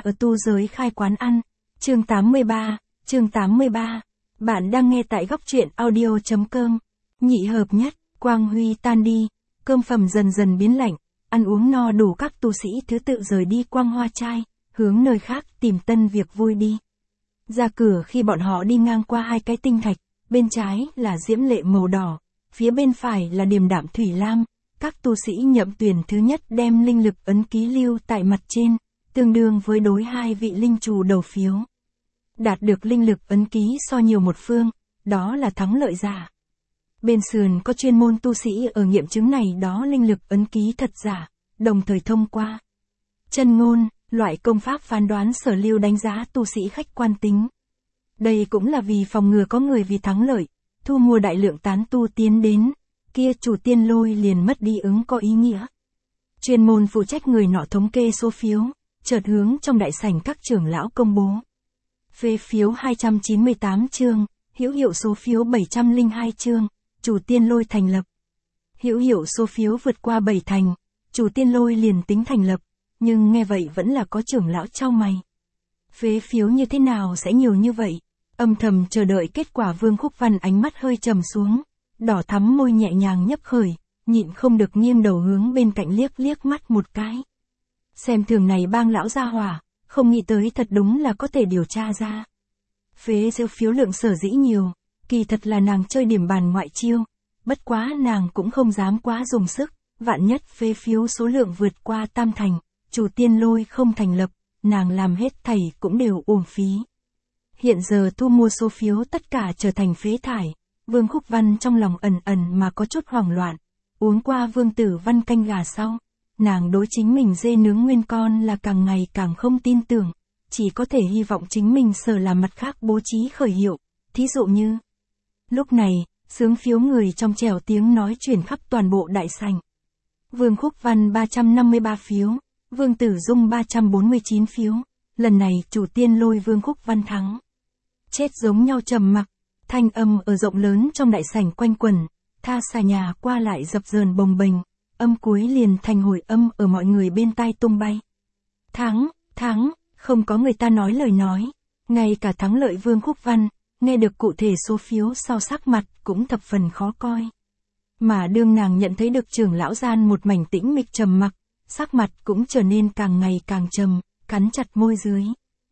ở tu giới khai quán ăn. Chương 83. Bạn đang nghe tại góc truyện audio.com. Nhị hợp nhất, quang huy tan đi, cơm phẩm dần dần biến lạnh, ăn uống no đủ, các tu sĩ thứ tự rời đi quang hoa trai, hướng nơi khác tìm tân việc vui đi. Ra cửa khi bọn họ đi ngang qua hai cái tinh thạch, bên trái là diễm lệ màu đỏ, phía bên phải là điềm đạm thủy lam. Các tu sĩ nhậm tuyển thứ nhất đem linh lực ấn ký lưu tại mặt trên, tương đương với đối hai vị linh chủ đầu phiếu. Đạt được linh lực ấn ký so nhiều một phương, đó là thắng lợi giả. Bên sườn có chuyên môn tu sĩ ở nghiệm chứng này đó linh lực ấn ký thật giả, đồng thời thông qua chân ngôn, loại công pháp phán đoán sở lưu đánh giá tu sĩ khách quan tính. Đây cũng là vì phòng ngừa có người vì thắng lợi, thu mua đại lượng tán tu tiến đến, kia chủ tiên lôi liền mất đi ứng có ý nghĩa. Chuyên môn phụ trách người nọ thống kê số phiếu, chợt hướng trong đại sảnh các trưởng lão công bố. Phê phiếu 298 chương, hữu hiệu số phiếu 702 chương, chủ tiên lôi thành lập. Hữu hiệu số phiếu vượt qua 7 thành, chủ tiên lôi liền tính thành lập, nhưng nghe vậy vẫn là có trưởng lão chau mày. Phê phiếu như thế nào sẽ nhiều như vậy? Âm thầm chờ đợi kết quả. Vương Khúc Văn ánh mắt hơi trầm xuống, đỏ thắm môi nhẹ nhàng nhấp khởi, nhịn không được nghiêng đầu hướng bên cạnh liếc mắt một cái. Xem thường này bang lão gia hỏa, không nghĩ tới thật đúng là có thể điều tra ra. Phế phiếu lượng sở dĩ nhiều, kỳ thật là nàng chơi điểm bàn ngoại chiêu, bất quá nàng cũng không dám quá dùng sức, vạn nhất phế phiếu số lượng vượt qua tam thành, chủ tiên lôi không thành lập, nàng làm hết thảy cũng đều uổng phí. Hiện giờ thu mua số phiếu tất cả trở thành phế thải, Vương Khúc Văn trong lòng ẩn mà có chút hoảng loạn. Uống qua Vương Tử Văn canh gà sau, nàng đối chính mình dê nướng nguyên con là càng ngày càng không tin tưởng, chỉ có thể hy vọng chính mình sở làm mặt khác bố trí khởi hiệu, thí dụ như. Lúc này, xướng phiếu người trong trẻo tiếng nói truyền khắp toàn bộ đại sảnh. Vương Khúc Văn 353 phiếu, Vương Tử Dung 349 phiếu, lần này chủ tiên lôi Vương Khúc Văn thắng. Chết giống nhau trầm mặc, thanh âm ở rộng lớn trong đại sảnh quanh quẩn, tha xà nhà qua lại dập dờn bồng bềnh, âm cuối liền thành hồi âm ở mọi người bên tai tung bay. Thắng, không có người ta nói lời nói, ngay cả thắng lợi Vương Khúc Văn, nghe được cụ thể số phiếu sau sắc mặt cũng thập phần khó coi. Mà đương nàng nhận thấy được trưởng lão gian một mảnh tĩnh mịch trầm mặc, sắc mặt cũng trở nên càng ngày càng trầm, cắn chặt môi dưới.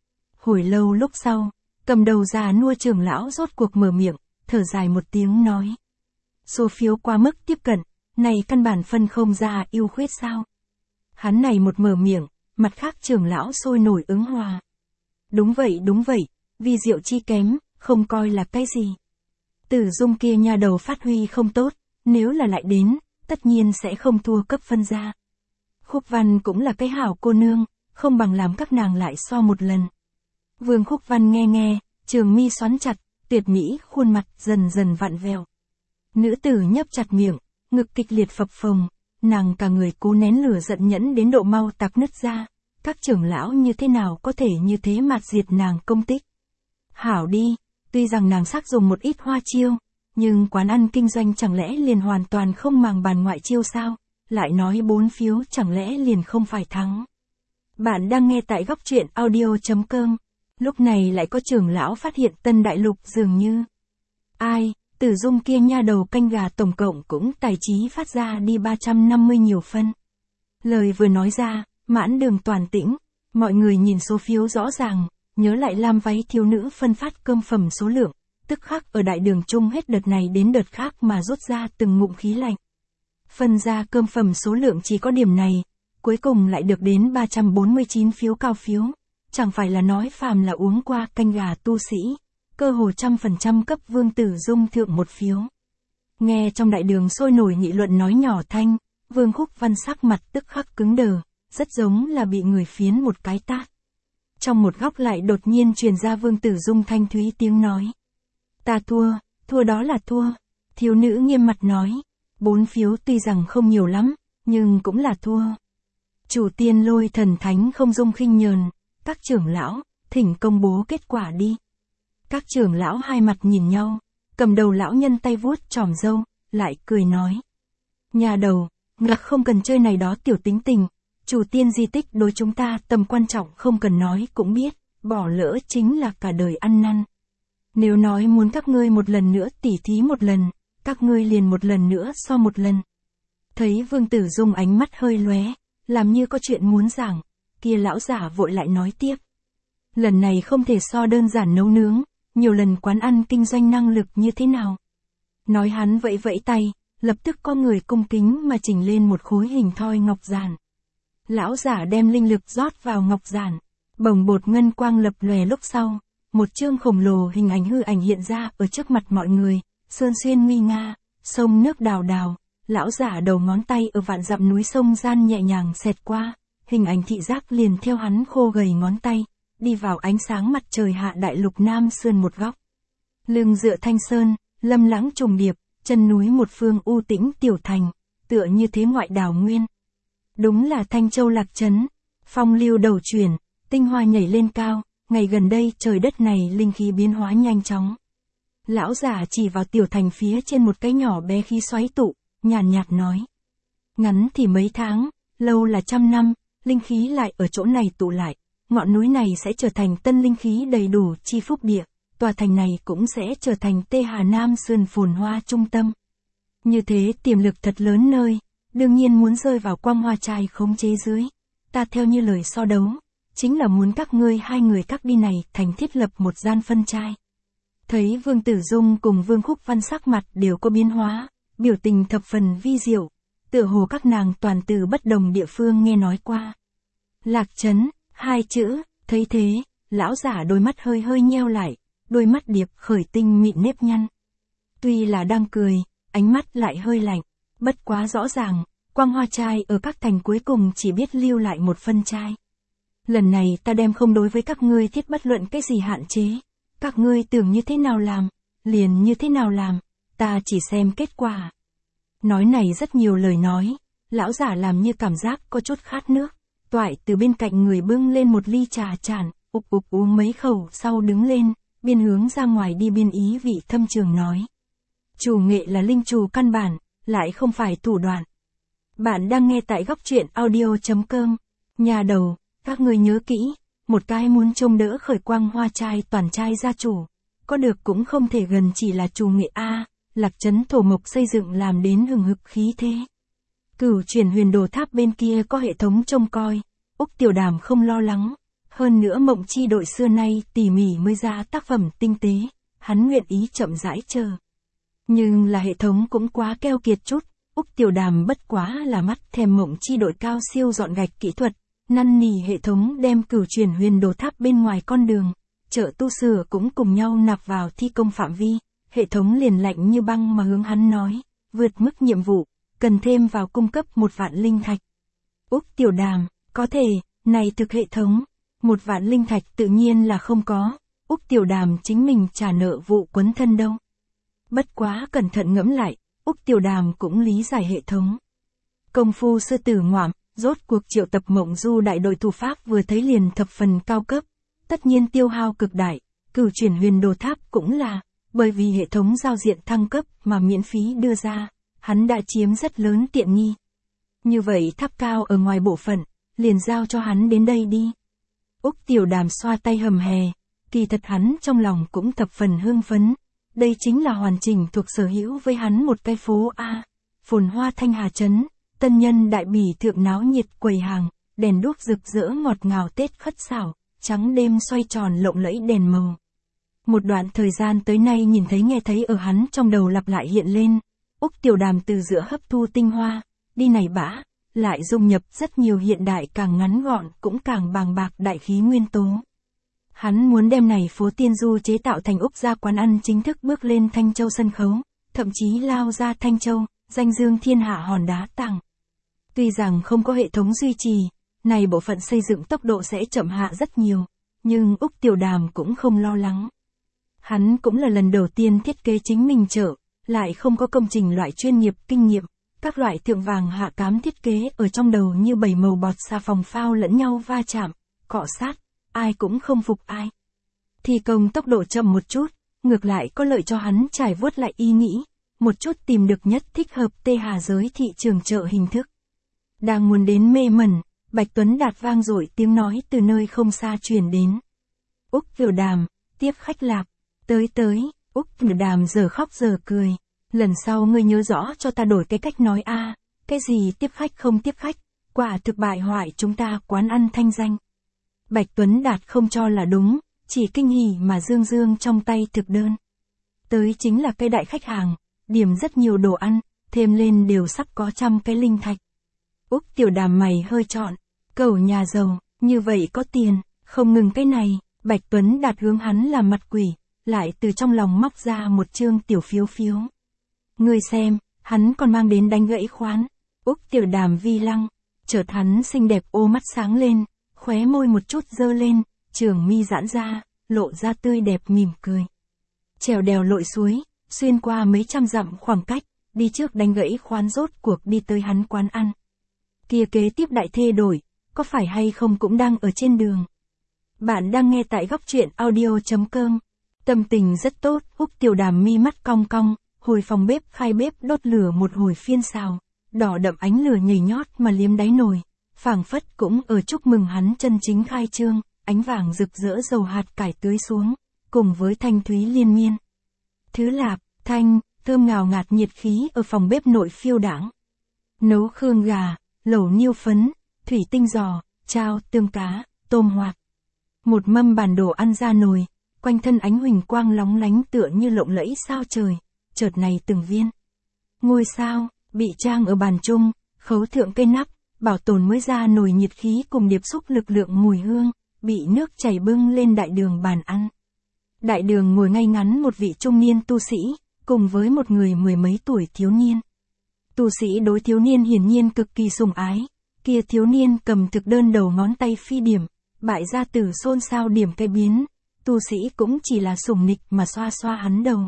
Hồi lâu lúc sau, cầm đầu già nua trưởng lão rốt cuộc mở miệng, thở dài một tiếng nói. Số phiếu quá mức tiếp cận, này căn bản phân không ra ưu khuyết sao. Hắn này một mở miệng, mặt khác trưởng lão sôi nổi ứng hòa. Đúng vậy, vì diệu chi kém, không coi là cái gì. Tử Dung kia nha đầu phát huy không tốt, nếu là lại đến, tất nhiên sẽ không thua cấp phân ra. Khúc Văn cũng là cái hảo cô nương, không bằng làm các nàng lại so một lần. Vương Khúc Văn nghe, trường mi xoắn chặt, tuyệt mỹ khuôn mặt dần dần vặn vẹo. Nữ tử nhấp chặt miệng, ngực kịch liệt phập phồng, nàng cả người cố nén lửa giận nhẫn đến độ mau tạc nứt ra. Các trưởng lão như thế nào có thể như thế mạt diệt nàng công tích. Hảo đi, tuy rằng nàng sắc dùng một ít hoa chiêu, nhưng quán ăn kinh doanh chẳng lẽ liền hoàn toàn không màng bàn ngoại chiêu sao, lại nói 4 phiếu chẳng lẽ liền không phải thắng. Bạn đang nghe tại góc truyện audio.com. Lúc này lại có trưởng lão phát hiện Tân Đại Lục dường như. Ai, Tử Dung kia nha đầu canh gà tổng cộng cũng tài trí phát ra đi 350 nhiều phân. Lời vừa nói ra, mãn đường toàn tĩnh, mọi người nhìn số phiếu rõ ràng, nhớ lại lam váy thiếu nữ phân phát cơm phẩm số lượng, tức khắc ở đại đường chung hết đợt này đến đợt khác mà rút ra từng ngụm khí lạnh. Phân ra cơm phẩm số lượng chỉ có điểm này, cuối cùng lại được đến 349 phiếu cao phiếu, chẳng phải là nói phàm là uống qua canh gà tu sĩ, cơ hồ 100% cấp Vương Tử Dung thượng một phiếu. Nghe trong đại đường sôi nổi nghị luận nói nhỏ thanh, Vương Khúc Văn sắc mặt tức khắc cứng đờ, rất giống là bị người phiến một cái tát. Trong một góc lại đột nhiên truyền ra Vương Tử Dung thanh thúy tiếng nói. Ta thua đó là thua. Thiếu nữ nghiêm mặt nói, 4 phiếu tuy rằng không nhiều lắm, nhưng cũng là thua. Chủ tiên lôi thần thánh không dung khinh nhờn, các trưởng lão, thỉnh công bố kết quả đi. Các trưởng lão hai mặt nhìn nhau, cầm đầu lão nhân tay vuốt chòm râu, lại cười nói. Nhà đầu, ngạc không cần chơi này đó tiểu tính tình, Chủ tiên di tích đối chúng ta tầm quan trọng không cần nói cũng biết, bỏ lỡ chính là cả đời ăn năn. Nếu nói muốn các ngươi một lần nữa tỉ thí một lần, các ngươi liền một lần nữa so một lần. Thấy Vương Tử Dung ánh mắt hơi lóe, làm như có chuyện muốn giảng, kia lão giả vội lại nói tiếp. Lần này không thể so đơn giản nấu nướng, nhiều lần quán ăn kinh doanh năng lực như thế nào. Nói hắn vẫy vẫy tay, lập tức có người cung kính mà chỉnh lên một khối hình thoi ngọc giản. Lão giả đem linh lực rót vào ngọc giản, bồng bột ngân quang lập lòe lúc sau, một chương khổng lồ hình ảnh hư ảnh hiện ra ở trước mặt mọi người, sơn xuyên nguy nga, sông nước đào đào, lão giả đầu ngón tay ở vạn dặm núi sông gian nhẹ nhàng xẹt qua, hình ảnh thị giác liền theo hắn khô gầy ngón tay, đi vào ánh sáng mặt trời hạ đại lục Nam Sơn một góc. Lưng dựa thanh sơn, lâm lãng trùng điệp, chân núi một phương u tĩnh tiểu thành, tựa như thế ngoại đảo nguyên. Đúng là Thanh Châu Lạc Trấn, phong lưu đầu chuyển, tinh hoa nhảy lên cao, ngày gần đây trời đất này linh khí biến hóa nhanh chóng. Lão giả chỉ vào tiểu thành phía trên một cái nhỏ bé khí xoáy tụ, nhàn nhạt nói. Ngắn thì mấy tháng, lâu là 100 năm, linh khí lại ở chỗ này tụ lại, ngọn núi này sẽ trở thành tân linh khí đầy đủ chi phúc địa, tòa thành này cũng sẽ trở thành Tê Hà Nam Sơn phồn hoa trung tâm. Như thế tiềm lực thật lớn nơi, đương nhiên muốn rơi vào Quang Hoa Trai khống chế dưới. Ta theo như lời so đấu, chính là muốn các ngươi hai người các đi này thành thiết lập một gian phân trai. Thấy Vương Tử Dung cùng Vương Khúc Văn sắc mặt đều có biến hóa, biểu tình thập phần vi diệu, tựa hồ các nàng toàn từ bất đồng địa phương nghe nói qua. Lạc Trấn, hai chữ, thấy thế, lão giả đôi mắt hơi hơi nheo lại, đôi mắt điệp khởi tinh mịn nếp nhăn. Tuy là đang cười, ánh mắt lại hơi lạnh, bất quá rõ ràng, Quang Hoa Trai ở các thành cuối cùng chỉ biết lưu lại một phân trai. Lần này ta đem không đối với các ngươi thiết bất luận cái gì hạn chế, các ngươi tưởng như thế nào làm, liền như thế nào làm, ta chỉ xem kết quả. Nói này rất nhiều lời nói, lão giả làm như cảm giác có chút khát nước, toại từ bên cạnh người bưng lên một ly trà chản, ục ục uống mấy khẩu sau đứng lên, biên hướng ra ngoài đi biên ý vị thâm trường nói. Chủ nghệ là linh trù căn bản, lại không phải thủ đoạn. Bạn đang nghe tại góc truyện audio.com. Nhà đầu, các người nhớ kỹ, một cái muốn trông đỡ khởi Quang Hoa Trai toàn trai gia chủ, có được cũng không thể gần chỉ là chủ nghệ A, Lạc Trấn thổ mộc xây dựng làm đến hừng hực khí thế. Cửu chuyển huyền đồ tháp bên kia có hệ thống trông coi, Úc Tiểu Đàm không lo lắng, hơn nữa mộng chi đội xưa nay tỉ mỉ mới ra tác phẩm tinh tế, hắn nguyện ý chậm rãi chờ. Nhưng là hệ thống cũng quá keo kiệt chút, Úc Tiểu Đàm bất quá là mắt thèm mộng chi đội cao siêu dọn gạch kỹ thuật, năn nỉ hệ thống đem cửu chuyển huyền đồ tháp bên ngoài con đường, chợ tu sửa cũng cùng nhau nạp vào thi công phạm vi, hệ thống liền lạnh như băng mà hướng hắn nói, vượt mức nhiệm vụ, cần thêm vào cung cấp 1.000.000 linh thạch. Úc Tiểu Đàm, có thể, này thực hệ thống, 1.000.000 linh thạch tự nhiên là không có, Úc Tiểu Đàm chính mình trả nợ vụ quấn thân đâu. Bất quá cẩn thận ngẫm lại, Úc Tiểu Đàm cũng lý giải hệ thống. Công phu sư tử ngoạm, rốt cuộc triệu tập mộng du đại đội thủ pháp vừa thấy liền thập phần cao cấp, tất nhiên tiêu hao cực đại, cửu chuyển huyền đồ tháp cũng là, bởi vì hệ thống giao diện thăng cấp mà miễn phí đưa ra, hắn đã chiếm rất lớn tiện nghi. Như vậy tháp cao ở ngoài bộ phận, liền giao cho hắn đến đây đi. Úc Tiểu Đàm xoa tay hầm hè, kỳ thật hắn trong lòng cũng thập phần hưng phấn. Đây chính là hoàn chỉnh thuộc sở hữu với hắn một cái phố A, phồn hoa Thanh Hà Trấn, tân nhân đại bỉ thượng náo nhiệt quầy hàng, đèn đuốc rực rỡ ngọt ngào Tết khất xảo, trắng đêm xoay tròn lộng lẫy đèn màu. Một đoạn thời gian tới nay nhìn thấy nghe thấy ở hắn trong đầu lặp lại hiện lên, Úc Tiểu Đàm từ giữa hấp thu tinh hoa, đi này bã, lại dung nhập rất nhiều hiện đại càng ngắn gọn cũng càng bàng bạc đại khí nguyên tố. Hắn muốn đem này phố tiên du chế tạo thành Úc gia quán ăn chính thức bước lên Thanh Châu sân khấu, thậm chí lao ra Thanh Châu, danh dương thiên hạ hòn đá tặng. Tuy rằng không có hệ thống duy trì, này bộ phận xây dựng tốc độ sẽ chậm hạ rất nhiều, nhưng Úc Tiểu Đàm cũng không lo lắng. Hắn cũng là lần đầu tiên thiết kế chính mình chợ, lại không có công trình loại chuyên nghiệp kinh nghiệm, các loại thượng vàng hạ cám thiết kế ở trong đầu như bảy màu bọt xà phòng phao lẫn nhau va chạm, cọ sát, ai cũng không phục ai. Thi công tốc độ chậm một chút, ngược lại có lợi cho hắn trải vuốt lại ý nghĩ, một chút tìm được nhất thích hợp Tê Hà giới thị trường chợ hình thức. Đang muốn đến mê mẩn, Bạch Tuấn Đạt vang dội tiếng nói từ nơi không xa truyền đến. Úc Tiểu Đàm, tiếp khách lạp. Tới, Úc Tiểu Đàm giờ khóc giờ cười. Lần sau ngươi nhớ rõ cho ta đổi cái cách nói a. Cái gì tiếp khách không tiếp khách, quả thực bại hoại chúng ta quán ăn thanh danh. Bạch Tuấn Đạt không cho là đúng, chỉ kinh hỉ mà dương dương trong tay thực đơn. Tới chính là cái đại khách hàng, điểm rất nhiều đồ ăn, thêm lên đều sắp có 100 cái linh thạch. Úc Tiểu Đàm mày hơi trọn, cẩu nhà giàu, như vậy có tiền, không ngừng cái này, Bạch Tuấn Đạt hướng hắn làm mặt quỷ, lại từ trong lòng móc ra một chương tiểu phiếu phiếu. Ngươi xem, hắn còn mang đến đánh gãy khoán. Úc Tiểu Đàm vi lăng, chợt hắn xinh đẹp ô mắt sáng lên, khóe môi một chút dơ lên, trường mi giãn ra, lộ ra tươi đẹp mỉm cười. Trèo đèo lội suối, xuyên qua mấy trăm dặm khoảng cách, đi trước đánh gãy khoán rốt cuộc đi tới hắn quán ăn. Kia kế tiếp đại thê đổi, có phải hay không cũng đang ở trên đường. Bạn đang nghe tại góc truyện audio.com. Tâm tình rất tốt, Úc Tiểu Đàm mi mắt cong cong, hồi phòng bếp khai bếp đốt lửa một hồi phiên xào, đỏ đậm ánh lửa nhảy nhót mà liếm đáy nồi, phảng phất cũng ở chúc mừng hắn chân chính khai trương, ánh vàng rực rỡ dầu hạt cải tưới xuống, cùng với thanh thúy liên miên. Thứ lạp, thanh, thơm ngào ngạt nhiệt khí ở phòng bếp nội phiêu đãng. Nấu khương gà, lẩu niêu phấn, thủy tinh giò, chao, tương cá, tôm hoạt. Một mâm bản đồ ăn ra nồi, quanh thân ánh huỳnh quang lóng lánh tựa như lộng lẫy sao trời, chợt này từng viên ngôi sao bị trang ở bàn chung, khấu thượng cây nắp, bảo tồn mới ra nồi nhiệt khí cùng điệp xúc lực lượng mùi hương, bị nước chảy bưng lên đại đường bàn ăn. Đại đường ngồi ngay ngắn một vị trung niên tu sĩ, cùng với một người mười mấy tuổi thiếu niên. Tu sĩ đối thiếu niên hiển nhiên cực kỳ sủng ái, kia thiếu niên cầm thực đơn đầu ngón tay phi điểm, bại gia tử xôn xao điểm cây biến, tu sĩ cũng chỉ là sủng nịch mà xoa xoa hắn đầu.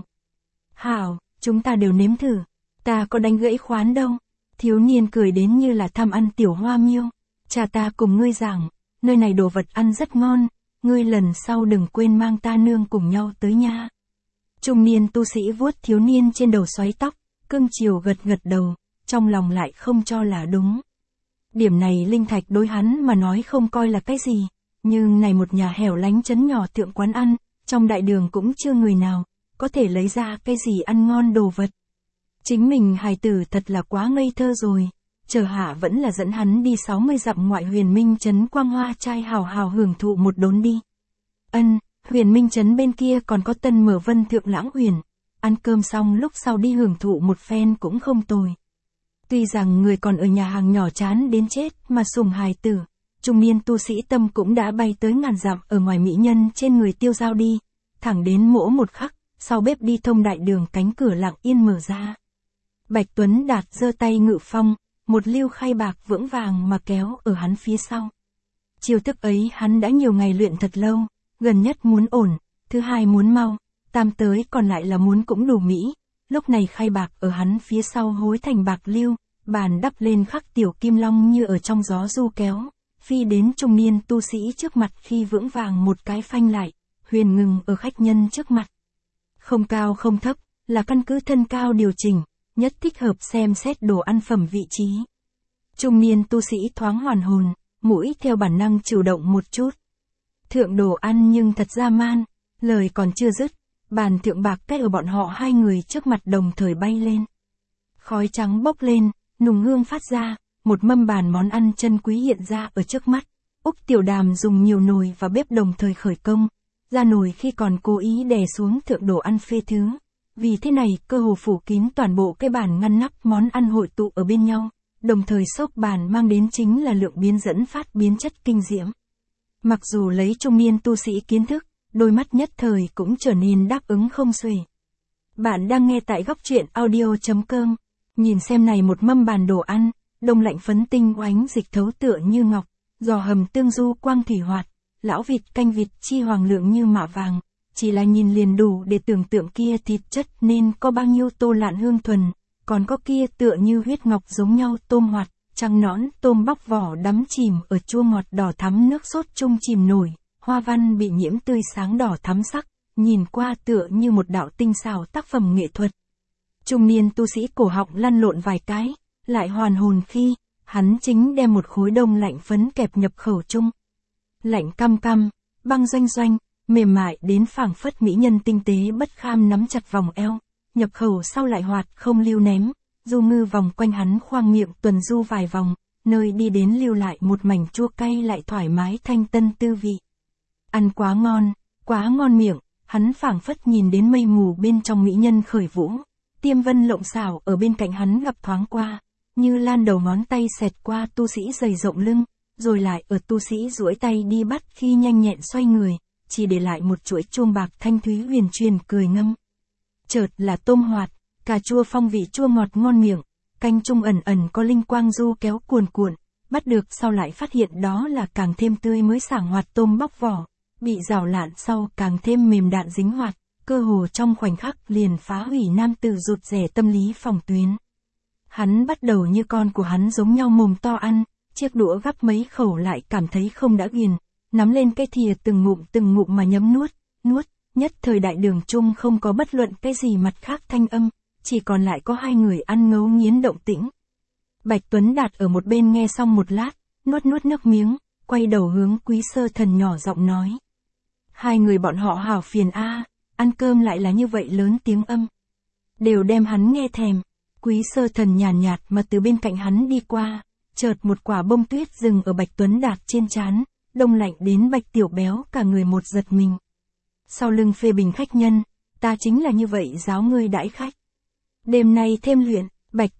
Hảo, chúng ta đều nếm thử, ta có đánh gãy khoán đâu. Thiếu niên cười đến như là tham ăn tiểu hoa miêu. Cha ta cùng ngươi giảng, nơi này đồ vật ăn rất ngon, ngươi lần sau đừng quên mang ta nương cùng nhau tới nha. Trung niên tu sĩ vuốt thiếu niên trên đầu xoáy tóc, cưng chiều gật gật đầu, trong lòng lại không cho là đúng. Điểm này linh thạch đối hắn mà nói không coi là cái gì, nhưng này một nhà hẻo lánh trấn nhỏ thượng quán ăn, trong đại đường cũng chưa người nào có thể lấy ra cái gì ăn ngon đồ vật. Chính mình hài tử thật là quá ngây thơ rồi, chờ hạ vẫn là dẫn hắn đi 60 dặm ngoại Huyền Minh trấn Quang Hoa trai hào hào hưởng thụ một đốn đi. Huyền Minh trấn bên kia còn có Tân Mở Vân Thượng Lãng Huyền, ăn cơm xong lúc sau đi hưởng thụ một phen cũng không tồi. Tuy rằng người còn ở nhà hàng nhỏ chán đến chết mà sủng hài tử, trung niên tu sĩ tâm cũng đã bay tới ngàn dặm ở ngoài mỹ nhân trên người tiêu dao đi, thẳng đến mỗ một khắc, sau bếp đi thông đại đường cánh cửa lặng yên mở ra. Bạch Tuấn Đạt giơ tay ngự phong, một liêu khay bạc vững vàng mà kéo ở hắn phía sau. Chiêu thức ấy hắn đã nhiều ngày luyện thật lâu, gần nhất muốn ổn, thứ hai muốn mau, tam tới còn lại là muốn cũng đủ mỹ. Lúc này khay bạc ở hắn phía sau hối thành bạc liêu, bàn đắp lên khắc tiểu kim long như ở trong gió du kéo, phi đến trung niên tu sĩ trước mặt khi vững vàng một cái phanh lại, huyền ngừng ở khách nhân trước mặt. Không cao không thấp, là căn cứ thân cao điều chỉnh, nhất thích hợp xem xét đồ ăn phẩm vị trí. Trung niên tu sĩ thoáng hoàn hồn, mũi theo bản năng chủ động một chút. Thượng đồ ăn nhưng thật ra man, lời còn chưa dứt, bàn thượng bạc cách ở bọn họ hai người trước mặt đồng thời bay lên. Khói trắng bốc lên, nùng hương phát ra, một mâm bàn món ăn chân quý hiện ra ở trước mắt. Úc Tiểu Đàm dùng nhiều nồi và bếp đồng thời khởi công, ra nồi khi còn cố ý đè xuống thượng đồ ăn phê thứ. Vì thế này cơ hồ phủ kín toàn bộ cái bàn ngăn nắp món ăn hội tụ ở bên nhau, đồng thời xốc bàn mang đến chính là lượng biến dẫn phát biến chất kinh diễm. Mặc dù lấy trung niên tu sĩ kiến thức, đôi mắt nhất thời cũng trở nên đáp ứng không xuể. Bạn đang nghe tại góc truyện audio.com, nhìn xem này một mâm bàn đồ ăn, đông lạnh phấn tinh oánh dịch thấu tựa như ngọc, giò hầm tương du quang thủy hoạt, lão vịt canh vịt chi hoàng lượng như mạ vàng. Chỉ là nhìn liền đủ để tưởng tượng kia thịt chất nên có bao nhiêu tô lạn hương thuần, còn có kia tựa như huyết ngọc giống nhau tôm hoạt, trắng nõn tôm bóc vỏ đắm chìm ở chua ngọt đỏ thắm nước sốt chung chìm nổi, hoa văn bị nhiễm tươi sáng đỏ thắm sắc, nhìn qua tựa như một đạo tinh xảo tác phẩm nghệ thuật. Trung niên tu sĩ cổ họng lăn lộn vài cái, lại hoàn hồn khi, hắn chính đem một khối đông lạnh phấn kẹp nhập khẩu chung. Lạnh căm căm, băng doanh doanh, mềm mại đến phảng phất mỹ nhân tinh tế bất kham nắm chặt vòng eo, nhập khẩu sau lại hoạt không lưu ném, du ngư vòng quanh hắn khoang miệng tuần du vài vòng, nơi đi đến lưu lại một mảnh chua cay lại thoải mái thanh tân tư vị. Ăn quá ngon miệng, hắn phảng phất nhìn đến mây mù bên trong mỹ nhân khởi vũ, tiêm vân lộng xảo ở bên cạnh hắn gặp thoáng qua, như lan đầu ngón tay xẹt qua tu sĩ dày rộng lưng, rồi lại ở tu sĩ duỗi tay đi bắt khi nhanh nhẹn xoay người, chỉ để lại một chuỗi chuông bạc thanh thúy huyền truyền cười ngâm. Chợt là tôm hoạt, cà chua phong vị chua ngọt ngon miệng, canh chung ẩn ẩn có linh quang du kéo cuồn cuộn, bắt được sau lại phát hiện đó là càng thêm tươi mới sảng hoạt tôm bóc vỏ, bị rào lạn sau càng thêm mềm đạn dính hoạt, cơ hồ trong khoảnh khắc liền phá hủy nam tử rụt rẻ tâm lý phòng tuyến. Hắn bắt đầu như con của hắn giống nhau mồm to ăn, chiếc đũa gắp mấy khẩu lại cảm thấy không đã ghiền, nắm lên cái thìa từng ngụm mà nhấm nuốt, nhất thời đại đường chung không có bất luận cái gì mặt khác thanh âm, chỉ còn lại có hai người ăn ngấu nghiến động tĩnh. Bạch Tuấn Đạt ở một bên nghe xong một lát, nuốt nước miếng, quay đầu hướng Quý Sơ Thần nhỏ giọng nói. Hai người bọn họ hảo phiền ăn cơm lại là như vậy lớn tiếng âm. Đều đem hắn nghe thèm. Quý Sơ Thần nhàn nhạt mà từ bên cạnh hắn đi qua, chợt một quả bông tuyết dừng ở Bạch Tuấn Đạt trên trán, đông lạnh đến Bạch Tiểu Béo cả người một giật mình. Sau lưng phê bình khách nhân, ta chính là như vậy giáo ngươi đãi khách. Đêm nay thêm luyện, Bạch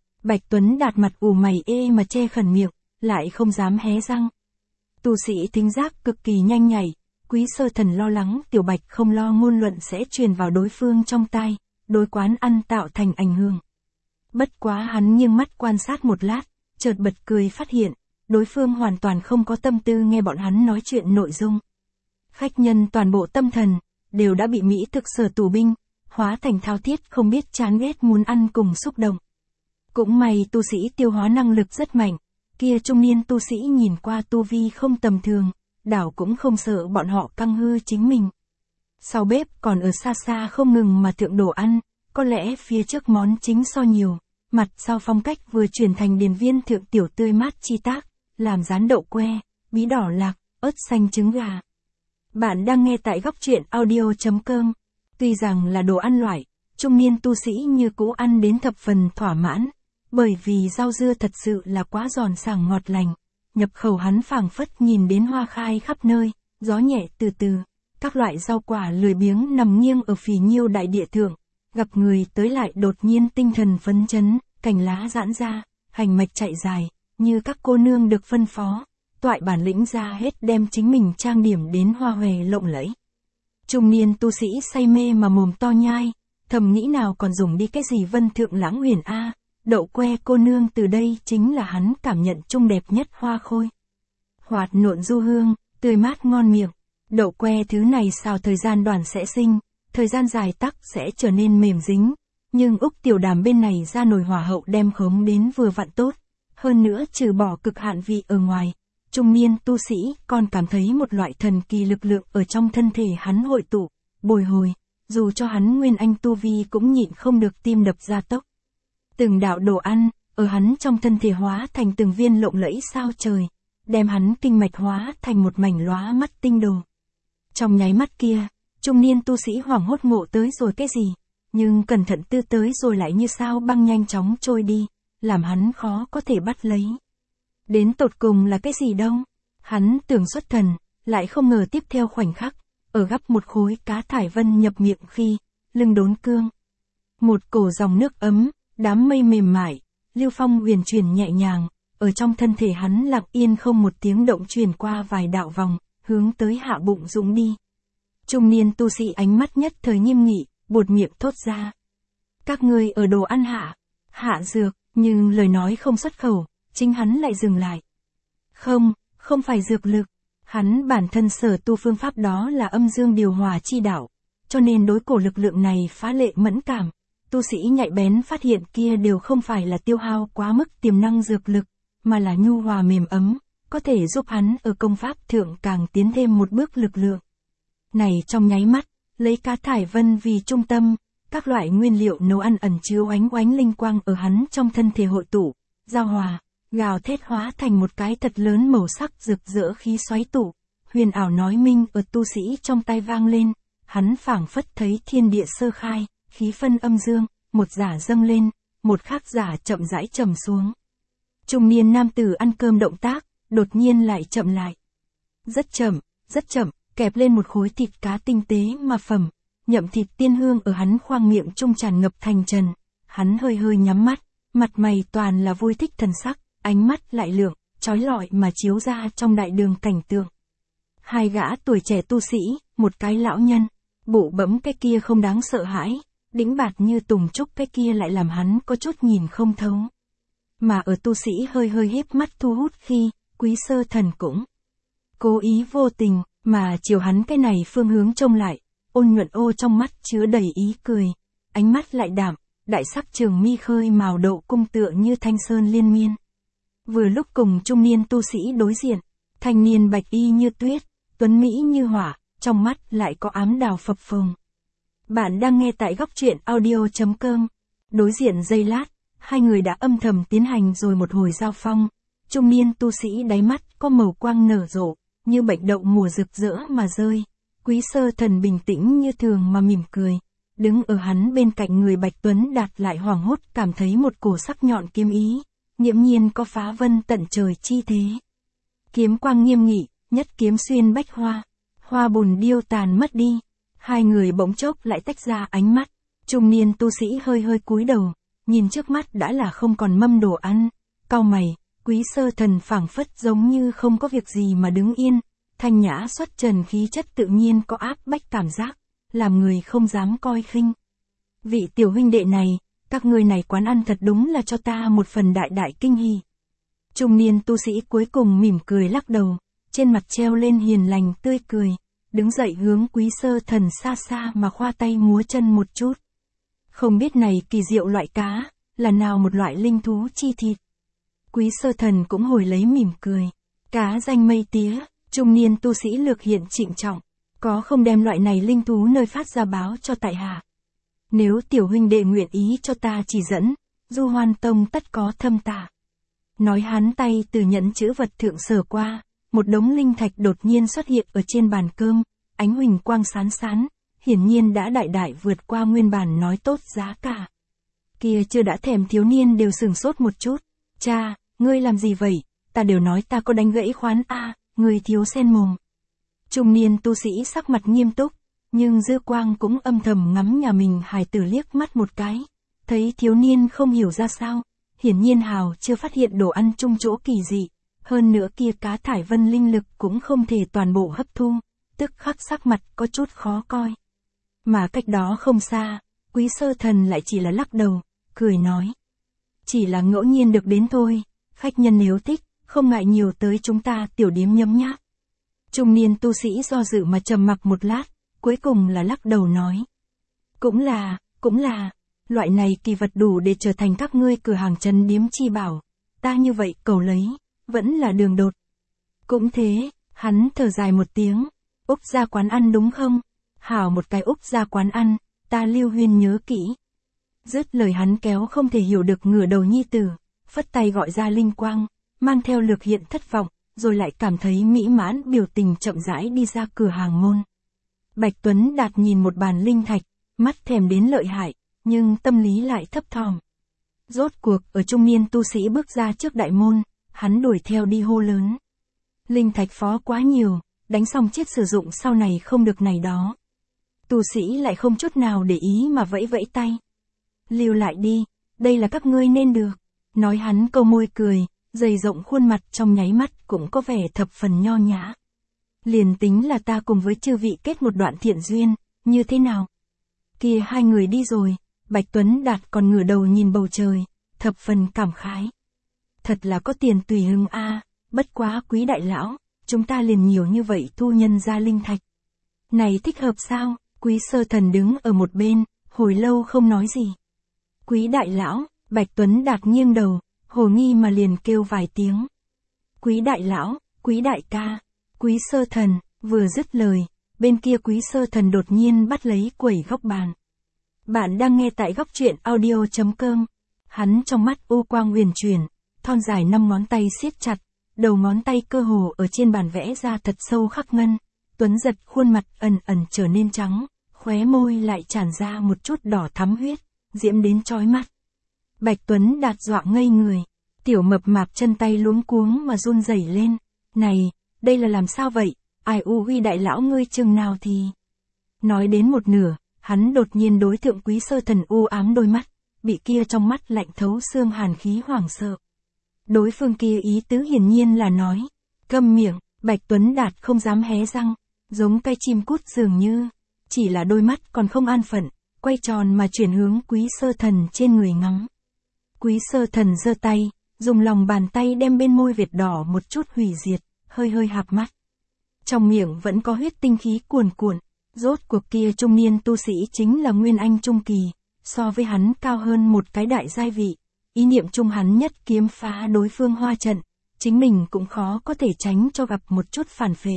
Tuấn Đạt mặt ủ mày mà che khẩn miệng, lại không dám hé răng. Tu sĩ thính giác cực kỳ nhanh nhạy, Quý Sơ Thần lo lắng Tiểu Bạch không lo ngôn luận sẽ truyền vào đối phương trong tai, đối quán ăn tạo thành ảnh hưởng. Bất quá hắn nghiêng mắt quan sát một lát, chợt bật cười phát hiện, đối phương hoàn toàn không có tâm tư nghe bọn hắn nói chuyện nội dung. Khách nhân toàn bộ tâm thần, đều đã bị mỹ thực sở tù binh, hóa thành thao thiết không biết chán ghét muốn ăn cùng xúc động. Cũng may tu sĩ tiêu hóa năng lực rất mạnh, kia trung niên tu sĩ nhìn qua tu vi không tầm thường, đảo cũng không sợ bọn họ căng hư chính mình. Sau bếp còn ở xa xa không ngừng mà thượng đồ ăn, có lẽ phía trước món chính so nhiều, mặt sau phong cách vừa chuyển thành điền viên thượng tiểu tươi mát chi tác, làm rán đậu que, bí đỏ lạc, ớt xanh trứng gà. Bạn đang nghe tại góc truyện audio.com. Tuy rằng là đồ ăn loại, trung niên tu sĩ như cũ ăn đến thập phần thỏa mãn, bởi vì rau dưa thật sự là quá giòn sảng ngọt lành. Nhập khẩu hắn phảng phất nhìn đến hoa khai khắp nơi, gió nhẹ từ từ, các loại rau quả lười biếng nằm nghiêng ở phì nhiêu đại địa thượng, gặp người tới lại đột nhiên tinh thần phấn chấn, cành lá giãn ra, hành mạch chạy dài, như các cô nương được phân phó, toại bản lĩnh ra hết đem chính mình trang điểm đến hoa hòe lộng lẫy. Trung niên tu sĩ say mê mà mồm to nhai, thầm nghĩ nào còn dùng đi cái gì vân thượng lãng huyền đậu que cô nương từ đây chính là hắn cảm nhận chung đẹp nhất hoa khôi. Hoạt nộn du hương, tươi mát ngon miệng, đậu que thứ này sao thời gian đoàn sẽ sinh, thời gian dài tắc sẽ trở nên mềm dính, nhưng Úc Tiểu Đàm bên này ra nồi hỏa hậu đem khống đến vừa vặn tốt, hơn nữa trừ bỏ cực hạn vị ở ngoài, trung niên tu sĩ còn cảm thấy một loại thần kỳ lực lượng ở trong thân thể hắn hội tụ, bồi hồi, dù cho hắn nguyên anh tu vi cũng nhịn không được tim đập gia tốc. Từng đạo đồ ăn, ở hắn trong thân thể hóa thành từng viên lộng lẫy sao trời, đem hắn kinh mạch hóa thành một mảnh lóa mắt tinh đồ. Trong nháy mắt kia, trung niên tu sĩ hoảng hốt ngộ tới rồi cái gì, nhưng cẩn thận tư tới rồi lại như sao băng nhanh chóng trôi đi, làm hắn khó có thể bắt lấy. Đến tột cùng là cái gì đâu? Hắn tưởng xuất thần, lại không ngờ tiếp theo khoảnh khắc, ở gắp một khối cá thải vân nhập miệng khi, lưng đốn cương. Một cổ dòng nước ấm, đám mây mềm mại, lưu phong huyền chuyển nhẹ nhàng, ở trong thân thể hắn lặng yên không một tiếng động truyền qua vài đạo vòng, hướng tới hạ bụng dũng đi. Trung niên tu sĩ ánh mắt nhất thời nghiêm nghị, buột miệng thốt ra. Các ngươi ở đồ ăn hạ dược, nhưng lời nói không xuất khẩu, chính hắn lại dừng lại. Không phải dược lực, hắn bản thân sở tu phương pháp đó là âm dương điều hòa chi đạo, cho nên đối cổ lực lượng này phá lệ mẫn cảm. Tu sĩ nhạy bén phát hiện kia đều không phải là tiêu hao quá mức tiềm năng dược lực, mà là nhu hòa mềm ấm, có thể giúp hắn ở công pháp thượng càng tiến thêm một bước lực lượng. Này trong nháy mắt, lấy cá thải vân vì trung tâm, các loại nguyên liệu nấu ăn ẩn chứa oánh oánh linh quang ở hắn trong thân thể hội tụ, giao hòa, gào thét hóa thành một cái thật lớn màu sắc rực rỡ khí xoáy tụ, huyền ảo nói minh ở tu sĩ trong tai vang lên, hắn phảng phất thấy thiên địa sơ khai, khí phân âm dương, một giả dâng lên, một khác giả chậm rãi trầm xuống. Trung niên nam tử ăn cơm động tác, đột nhiên lại chậm lại. Rất chậm, kẹp lên một khối thịt cá tinh tế mà phẩm, nhậm thịt tiên hương ở hắn khoang miệng trung tràn ngập thành trần. Hắn hơi hơi nhắm mắt, mặt mày toàn là vui thích thần sắc, ánh mắt lại lượng, chói lọi mà chiếu ra trong đại đường cảnh tượng. Hai gã tuổi trẻ tu sĩ, một cái lão nhân, bụ bẫm cái kia không đáng sợ hãi, đĩnh bạt như tùng trúc cái kia lại làm hắn có chút nhìn không thấu. Mà ở tu sĩ hơi hơi híp mắt thu hút khi, Quý Sơ Thần cũng cố ý vô tình, mà chiều hắn cái này phương hướng trông lại, ôn nhuận ô trong mắt chứa đầy ý cười, ánh mắt lại đạm, đại sắc trường mi khơi màu độ cung tựa như thanh sơn liên miên. Vừa lúc cùng trung niên tu sĩ đối diện, thanh niên bạch y như tuyết, tuấn mỹ như hỏa, trong mắt lại có ám đào phập phồng. Bạn đang nghe tại góc truyện audio.com. Đối diện giây lát, hai người đã âm thầm tiến hành rồi một hồi giao phong. Trung niên tu sĩ đáy mắt có màu quang nở rộ, như bệnh đậu mùa rực rỡ mà rơi. Quý Sơ Thần bình tĩnh như thường mà mỉm cười. Đứng ở hắn bên cạnh người Bạch Tuấn Đạt lại hoảng hốt cảm thấy một cổ sắc nhọn kiếm ý, nghiễm nhiên có phá vân tận trời chi thế. Kiếm quang nghiêm nghị, nhất kiếm xuyên bách hoa, hoa bùn điêu tàn mất đi. Hai người bỗng chốc lại tách ra ánh mắt, trung niên tu sĩ hơi hơi cúi đầu, nhìn trước mắt đã là không còn mâm đồ ăn, cau mày, Quý Sơ Thần phảng phất giống như không có việc gì mà đứng yên, thanh nhã xuất trần khí chất tự nhiên có áp bách cảm giác, làm người không dám coi khinh. Vị tiểu huynh đệ này, các ngươi này quán ăn thật đúng là cho ta một phần đại đại kinh hỉ. Trung niên tu sĩ cuối cùng mỉm cười lắc đầu, trên mặt treo lên hiền lành tươi cười, đứng dậy hướng Quý Sơ Thần xa xa mà khoa tay múa chân một chút. Không biết này kỳ diệu loại cá, là nào một loại linh thú chi thịt. Quý Sơ Thần cũng hồi lấy mỉm cười. Cá danh mây tía, trung niên tu sĩ lược hiện trịnh trọng, có không đem loại này linh thú nơi phát ra báo cho tại hạ. Nếu tiểu huynh đệ nguyện ý cho ta chỉ dẫn, Du Hoan Tông tất có thâm tạ. Nói hắn tay từ nhẫn chữ vật thượng sở qua, một đống linh thạch đột nhiên xuất hiện ở trên bàn cơm, ánh huỳnh quang sán sán, hiển nhiên đã đại đại vượt qua nguyên bản nói tốt giá cả. Kia chưa đã thèm thiếu niên đều sửng sốt một chút, cha, ngươi làm gì vậy, ta đều nói ta có đánh gãy khoán a, ngươi thiếu sen mồm. Trung niên tu sĩ sắc mặt nghiêm túc, nhưng dư quang cũng âm thầm ngắm nhà mình hài tử liếc mắt một cái, thấy thiếu niên không hiểu ra sao, hiển nhiên hào chưa phát hiện đồ ăn chung chỗ kỳ dị, hơn nữa kia cá thải vân linh lực cũng không thể toàn bộ hấp thu, tức khắc sắc mặt có chút khó coi. Mà cách đó không xa, Quý Sơ Thần lại chỉ là lắc đầu, cười nói. Chỉ là ngẫu nhiên được đến thôi, khách nhân nếu thích, không ngại nhiều tới chúng ta tiểu điếm nhấm nháp. Trung niên tu sĩ do dự mà trầm mặc một lát, cuối cùng là lắc đầu nói. Cũng là, loại này kỳ vật đủ để trở thành các ngươi cửa hàng trấn điếm chi bảo, ta như vậy cầu lấy, vẫn là đường đột. Cũng thế, hắn thở dài một tiếng, Úc ra quán ăn đúng không? Hảo một cái Úc ra quán ăn, ta Lưu Huyên nhớ kỹ. Dứt lời hắn kéo không thể hiểu được ngửa đầu nhi tử, phất tay gọi ra linh quang, mang theo lược hiện thất vọng, rồi lại cảm thấy mỹ mãn biểu tình chậm rãi đi ra cửa hàng môn. Bạch Tuấn Đạt nhìn một bàn linh thạch, mắt thèm đến lợi hại, nhưng tâm lý lại thấp thỏm. Rốt cuộc ở trung niên tu sĩ bước ra trước đại môn, hắn đuổi theo đi hô lớn. Linh thạch phó quá nhiều, đánh xong chết sử dụng sau này không được này đó. Tu sĩ lại không chút nào để ý mà vẫy vẫy tay. Lưu lại đi, đây là các ngươi nên được. Nói hắn câu môi cười, dày rộng khuôn mặt trong nháy mắt cũng có vẻ thập phần nho nhã. Liền tính là ta cùng với chư vị kết một đoạn thiện duyên, như thế nào? Kia hai người đi rồi, Bạch Tuấn Đạt còn ngửa đầu nhìn bầu trời, thập phần cảm khái. Thật là có tiền tùy hứng a, bất quá Quý đại lão, chúng ta liền nhiều như vậy thu nhân ra linh thạch. Này thích hợp sao? Quý Sơ Thần đứng ở một bên, hồi lâu không nói gì. Quý đại lão, Bạch Tuấn Đạt nghiêng đầu, hồ nghi mà liền kêu vài tiếng. Quý đại lão, Quý đại ca, Quý Sơ Thần, vừa dứt lời, bên kia Quý Sơ Thần đột nhiên bắt lấy quẩy góc bàn. Bạn đang nghe tại góc truyện audio.com. Hắn trong mắt u quang huyền chuyển, thon dài 5 ngón tay siết chặt, đầu ngón tay cơ hồ ở trên bàn vẽ ra thật sâu khắc ngân. Tuấn Giật khuôn mặt ẩn ẩn trở nên trắng, khóe môi lại tràn ra một chút đỏ thắm huyết, diễm đến chói mắt. Bạch Tuấn Đạt dọa ngây người, tiểu mập mạp chân tay luống cuống mà run rẩy lên. Này, đây là làm sao vậy? Ai u huy đại lão ngươi chừng nào thì... Nói đến một nửa, hắn đột nhiên đối thượng Quý Sơ Thần u ám đôi mắt, bị kia trong mắt lạnh thấu xương hàn khí hoảng sợ. Đối phương kia ý tứ hiển nhiên là nói, câm miệng. Bạch Tuấn Đạt không dám hé răng, giống cây chim cút dường như, chỉ là đôi mắt còn không an phận, quay tròn mà chuyển hướng Quý Sơ Thần trên người ngắm. Quý Sơ Thần giơ tay, dùng lòng bàn tay đem bên môi Việt đỏ một chút hủy diệt, hơi hơi hạp mắt. Trong miệng vẫn có huyết tinh khí cuồn cuộn, rốt cuộc kia trung niên tu sĩ chính là Nguyên Anh Trung Kỳ, so với hắn cao hơn một cái đại giai vị, ý niệm chung hắn nhất kiếm phá đối phương hoa trận, chính mình cũng khó có thể tránh cho gặp một chút phản phệ.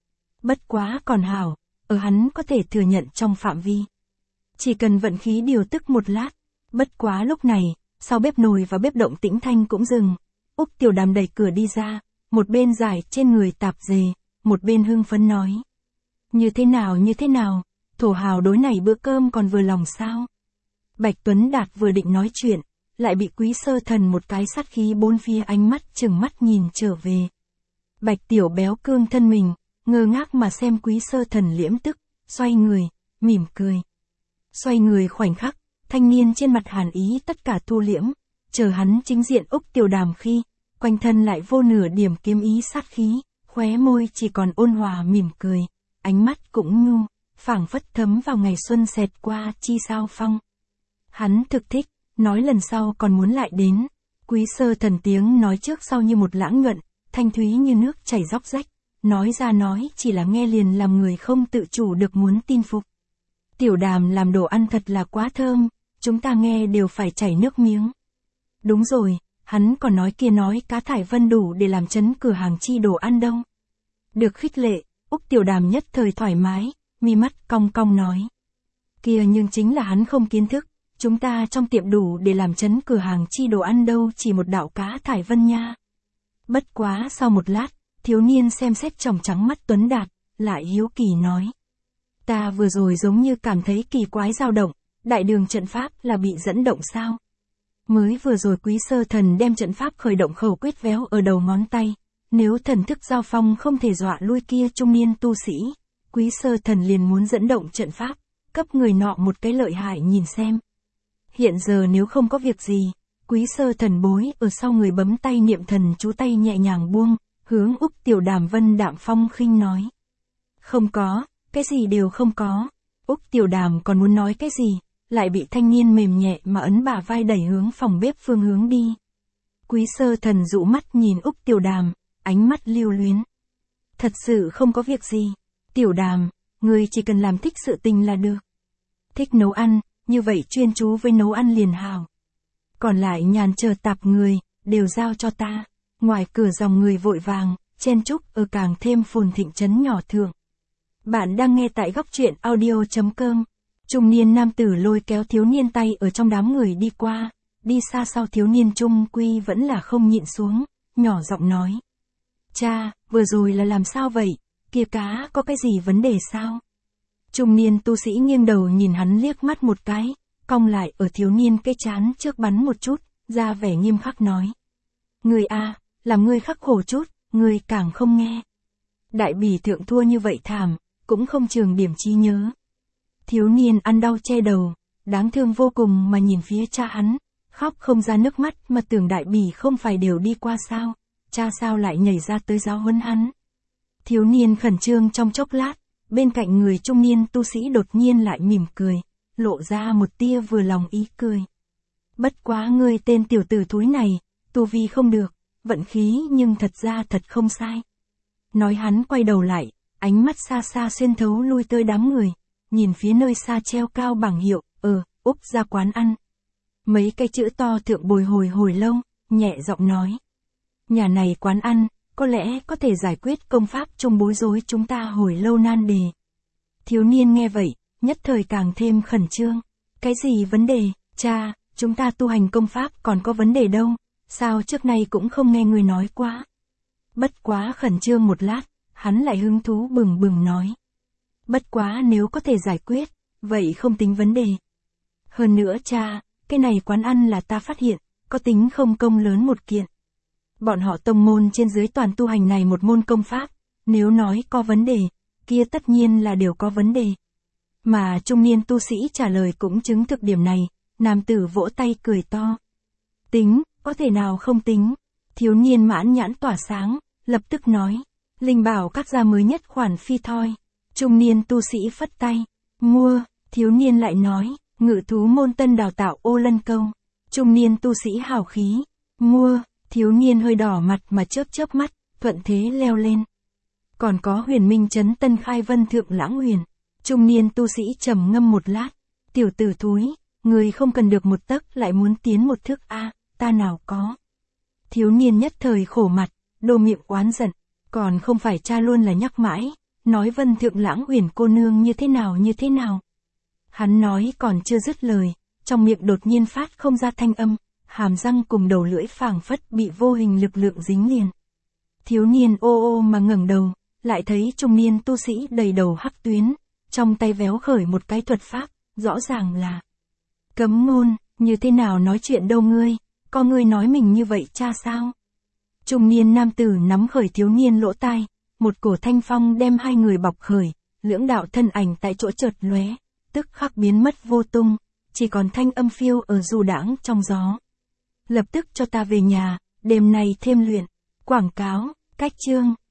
Bất quá còn hảo, ở hắn có thể thừa nhận trong phạm vi. Chỉ cần vận khí điều tức một lát, bất quá lúc này, sau bếp nồi và bếp động tĩnh thanh cũng dừng. Úc Tiểu Đàm đẩy cửa đi ra, một bên giải trên người tạp dề, một bên hưng phấn nói. Như thế nào, thổ hào đối này bữa cơm còn vừa lòng sao? Bạch Tuấn Đạt vừa định nói chuyện, lại bị Quý Sơ Thần một cái sát khí bốn phía ánh mắt chừng mắt nhìn trở về. Bạch Tiểu béo cương thân mình, ngơ ngác mà xem Quý Sơ Thần liễm tức, xoay người, mỉm cười. Xoay người khoảnh khắc, thanh niên trên mặt hàn ý tất cả thu liễm, chờ hắn chính diện Úc Tiểu Đàm khi, quanh thân lại vô nửa điểm kiếm ý sát khí, khóe môi chỉ còn ôn hòa mỉm cười, ánh mắt cũng nhu, phảng phất thấm vào ngày xuân xẹt qua chi sao phong. Hắn thực thích, nói lần sau còn muốn lại đến. Quý Sơ Thần tiếng nói trước sau như một lãng nhuận, thanh thúy như nước chảy róc rách, nói ra nói chỉ là nghe liền làm người không tự chủ được muốn tin phục. Tiểu Đàm làm đồ ăn thật là quá thơm, chúng ta nghe đều phải chảy nước miếng. Đúng rồi, hắn còn nói kia nói cá thải vân đủ để làm chấn cửa hàng chi đồ ăn đâu. Được khích lệ, Úc Tiểu Đàm nhất thời thoải mái, mi mắt cong cong nói. Kia nhưng chính là hắn không kiến thức, chúng ta trong tiệm đủ để làm chấn cửa hàng chi đồ ăn đâu chỉ một đạo cá thải vân nha. Bất quá sau một lát, thiếu niên xem xét tròng trắng mắt Tuấn Đạt, lại hiếu kỳ nói. Ta vừa rồi giống như cảm thấy kỳ quái dao động, đại đường trận pháp là bị dẫn động sao? Mới vừa rồi Quý Sơ Thần đem trận pháp khởi động khẩu quyết véo ở đầu ngón tay, nếu thần thức giao phong không thể dọa lui kia trung niên tu sĩ, Quý Sơ Thần liền muốn dẫn động trận pháp, cấp người nọ một cái lợi hại nhìn xem. Hiện giờ nếu không có việc gì, Quý Sơ Thần bối ở sau người bấm tay niệm thần chú tay nhẹ nhàng buông, hướng Úc Tiểu Đàm vân đạm phong khinh nói. Không có, cái gì đều không có. Úc Tiểu Đàm còn muốn nói cái gì, lại bị thanh niên mềm nhẹ mà ấn bả vai đẩy hướng phòng bếp phương hướng đi. Quý Sơ Thần dụ mắt nhìn Úc Tiểu Đàm, ánh mắt lưu luyến. Thật sự không có việc gì. Tiểu Đàm, người chỉ cần làm thích sự tình là được. Thích nấu ăn, như vậy chuyên chú với nấu ăn liền hào. Còn lại nhàn chờ tạp người, đều giao cho ta. Ngoài cửa dòng người vội vàng, chen chúc ở càng thêm phồn thịnh trấn nhỏ thượng. Bạn đang nghe tại góc truyện audio.com. Trung niên nam tử lôi kéo thiếu niên tay ở trong đám người đi qua, đi xa sau thiếu niên trung quy vẫn là không nhịn xuống, nhỏ giọng nói. Cha, vừa rồi là làm sao vậy, kia cá có cái gì vấn đề sao? Trung niên tu sĩ nghiêng đầu nhìn hắn liếc mắt một cái, cong lại ở thiếu niên cái trán trước bắn một chút, ra vẻ nghiêm khắc nói. Người a, làm ngươi khắc khổ chút, ngươi càng không nghe. Đại bỉ thượng thua như vậy thảm, cũng không trường điểm trí nhớ. Thiếu niên ăn đau che đầu, đáng thương vô cùng mà nhìn phía cha hắn, khóc không ra nước mắt mà tưởng đại bỉ không phải đều đi qua sao, cha sao lại nhảy ra tới giáo huấn hắn. Thiếu niên khẩn trương trong chốc lát, bên cạnh người trung niên tu sĩ đột nhiên lại mỉm cười, lộ ra một tia vừa lòng ý cười. Bất quá ngươi tên tiểu tử thúi này, tu vi không được, vận khí nhưng thật ra thật không sai. Nói hắn quay đầu lại, ánh mắt xa xa xuyên thấu lui tới đám người, nhìn phía nơi xa treo cao bảng hiệu, Úc ra quán ăn. Mấy cái chữ to thượng bồi hồi lâu, nhẹ giọng nói. Nhà này quán ăn, có lẽ có thể giải quyết công pháp trong bối rối chúng ta hồi lâu nan đề. Thiếu niên nghe vậy, nhất thời càng thêm khẩn trương. Cái gì vấn đề, cha, chúng ta tu hành công pháp còn có vấn đề đâu, sao trước nay cũng không nghe người nói quá. Bất Quá khẩn trương một lát, hắn lại hứng thú bừng bừng nói. Bất Quá nếu có thể giải quyết, vậy không tính vấn đề. Hơn nữa cha, cái này quán ăn là ta phát hiện, có tính không công lớn một kiện. Bọn họ tông môn trên dưới toàn tu hành này một môn công pháp, nếu nói có vấn đề, kia tất nhiên là đều có vấn đề. Mà trung niên tu sĩ trả lời cũng chứng thực điểm này, nam tử vỗ tay cười to. Tính, có thể nào không tính? Thiếu niên mãn nhãn tỏa sáng, lập tức nói. Linh bảo các gia mới nhất khoản phi thoi. Trung niên tu sĩ phất tay. Mua, thiếu niên lại nói. Ngự thú môn tân đào tạo ô lân câu. Trung niên tu sĩ hào khí. Mua, thiếu niên hơi đỏ mặt mà chớp chớp mắt, thuận thế leo lên. Còn có huyền minh trấn tân khai vân thượng lãng huyền. Trung niên tu sĩ trầm ngâm một lát. Tiểu tử thúi, người không cần được một tấc lại muốn tiến một thước a, ta nào có. Thiếu niên nhất thời khổ mặt, đô miệng oán giận, còn không phải cha luôn là nhắc mãi, nói vân thượng lãng huyền cô nương như thế nào. Hắn nói còn chưa dứt lời, trong miệng đột nhiên phát không ra thanh âm, hàm răng cùng đầu lưỡi phảng phất bị vô hình lực lượng dính liền. Thiếu niên ô ô mà ngẩng đầu, lại thấy trung niên tu sĩ đầy đầu hắc tuyến, trong tay véo khởi một cái thuật pháp, rõ ràng là cấm ngôn, như thế nào nói chuyện đâu ngươi, có ngươi nói mình như vậy cha sao? Trung niên nam tử nắm khởi thiếu niên lỗ tai, một cổ thanh phong đem hai người bọc khởi, lưỡng đạo thân ảnh tại chỗ chợt lóe, tức khắc biến mất vô tung, chỉ còn thanh âm phiêu ở du đãng trong gió. Lập tức cho ta về nhà, đêm nay thêm luyện. Quảng cáo, cách chương.